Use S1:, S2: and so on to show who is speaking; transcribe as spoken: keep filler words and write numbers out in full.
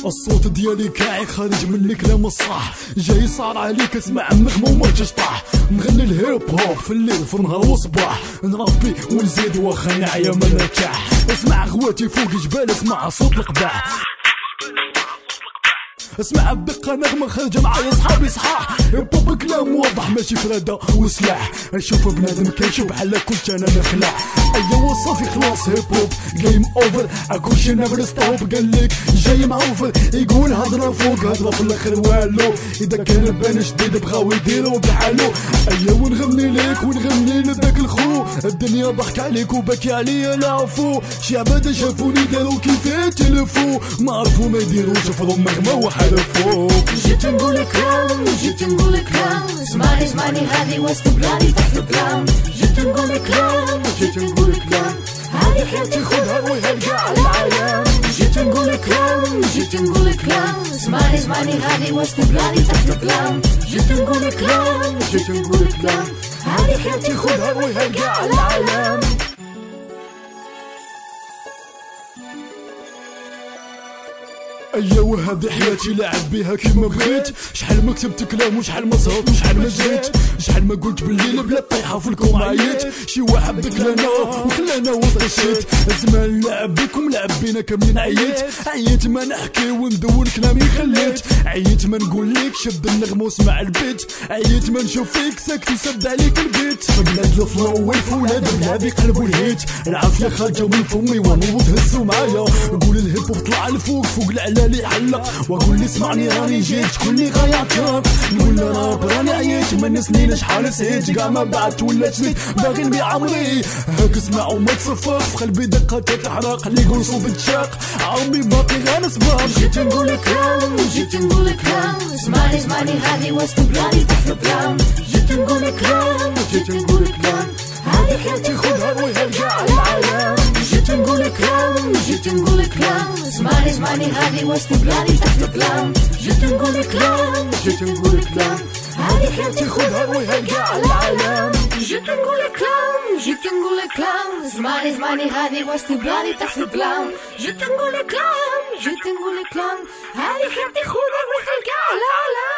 S1: الصوت ديالي كاعي خارج مني كلام الصح، جاي صار عليك اسمع مغموم ما تشطح. نغني الهيب هوب في الليل في النهار والصباح، نربي ونزيد واخا نعيا ما نرتاح. اسمع غواتي فوق جبال، اسمع صوت القباح، اسمع بدقة نغمة خارجة معايا صحابي صحاح. هيبوب كلام واضح ماشي فرادة وسلاح، نشوف بنادم كيشوف بحال كنت انا نخلع. ايوا صافي خلاص هيبوب جيم اوفر، اكون شي نبر ستوب قالك جاي معوفر. يقول هضرة فوق هضرة في الاخر والو، اذا كان بان جديد بغاو يديرو بحالو. ايوا نغني ليك ونغني لذاك الخو، الدنيا ضحك عليك وبكي عليا العفو. شي عباد شافوني دارو كيفاه تلفو، ما عرفو ما يديروش فرض مغمى وحلفو.
S2: جيت نقولك كلام جيت نقولك كلام، اسمعني اسمعني هذه وسط بلادي تحت الكلام. جيت نقولك كلام جيت نقولك كلام، هذه حياتي خذها ويها لقاع العالم. جيت نقولك كلام جيت نقولك كلام، اسمعني اسمعني هذه وسط بلادي تحت الكلام. جيت نقولك كلام جيت نقولك كلام، هذه حياتي خذها ويها لقاع العالم.
S1: ايوا هذه حياتي لعب بيها كيما بغيت. شحال ما كتبت كلام وشحال ما صهرت وشحال ما جريت، شحال ما قلت بالليل بلا طيحه في الكوم عييت. شي واحد بكلانا وخلانا وسط الشيت، زمان لعب بكم لعب بينا كاملين. عييت عييت ما نحكي وندون كلامي خليت، عييت ما نقول لك شد النغمه واسمع البيت، عييت ما نشوف فيك ساكت يسد عليك البيت. بلاد الفلو والفولاد بلادي قلبوا الهيت، العافيه خارجه من فمي ونوض هزوا معايا. نقول الهيب طلع لفوق فوق العلا لي حلق، واقول لي اسمعني راني جيت شكون لي غيعطيك. نقول راب راني عييت من سنين شحال سهيت، كاع ما بعد ولات سنين باغي نبيع عمري. هاك اسمع وما تصفق في قلبي دقه تتحرق، اللي يقول صوب تشاق عمري باقي غنسبق.
S2: جيت نقولك كلام جيت نقولك كلام، اسمعني اسمعني هذه وسط بلادي تحت الكلام. جيت نقولك كلام جيت نقولك كلام، هذه حياتي خذها ويها لقاع العالم. جيت نقولك كلام جيت نقولك كلام، اسمعني اسمعني هذه وسط بلادي تحت الكلام. جيت نقولك كلام جيت نقولك كلام، هذه حياتي خذها ويها لقاع العالم. جيت نقولك كلام جيت نقولك كلام، اسمعني اسمعني هذه وسط بلادي تحت الكلام. جيت نقولك كلام جيت نقولك كلام، هذه حياتي خذها ويها لقاع العالم.